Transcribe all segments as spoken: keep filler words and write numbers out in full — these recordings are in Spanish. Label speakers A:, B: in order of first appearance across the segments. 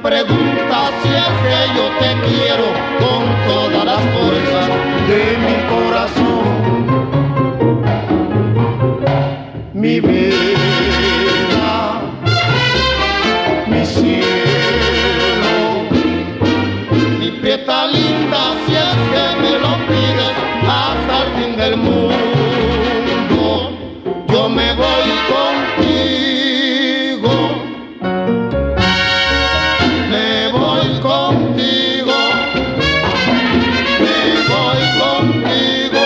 A: preguntas si es que yo te quiero con todas las fuerzas de mi corazón. Mi vida, mi cielo, mi prieta linda, si es que me lo pides hasta el fin del mundo, yo me voy contigo, me voy contigo, me voy contigo,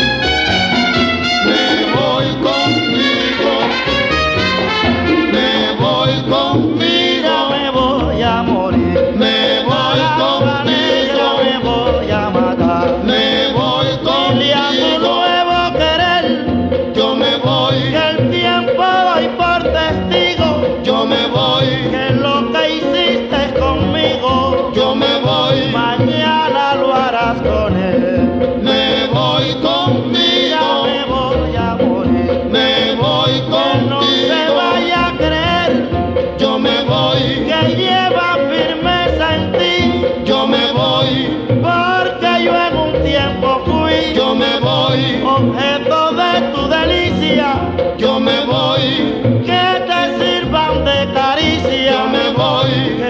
A: me voy contigo, me voy contigo,
B: me voy a morir,
A: me voy contigo,
B: me voy a matar,
A: me voy
B: dile a tu
A: contigo,
B: nuevo querer
A: yo me voy,
B: que el tiempo doy por testigo,
A: yo me voy,
B: que lo que hiciste conmigo,
A: yo me voy,
B: mañana lo harás con él.
A: me voy
B: Ya
A: contigo,
B: me voy a morir,
A: me voy
B: que no se
A: contigo,
B: vaya a creer
A: yo me voy,
B: que lleva firmeza en ti,
A: yo me voy,
B: porque yo en un tiempo fui
A: yo me voy,
B: objeto de tu delicia,
A: yo me voy,
B: que te sirvan de caricia,
A: yo me voy,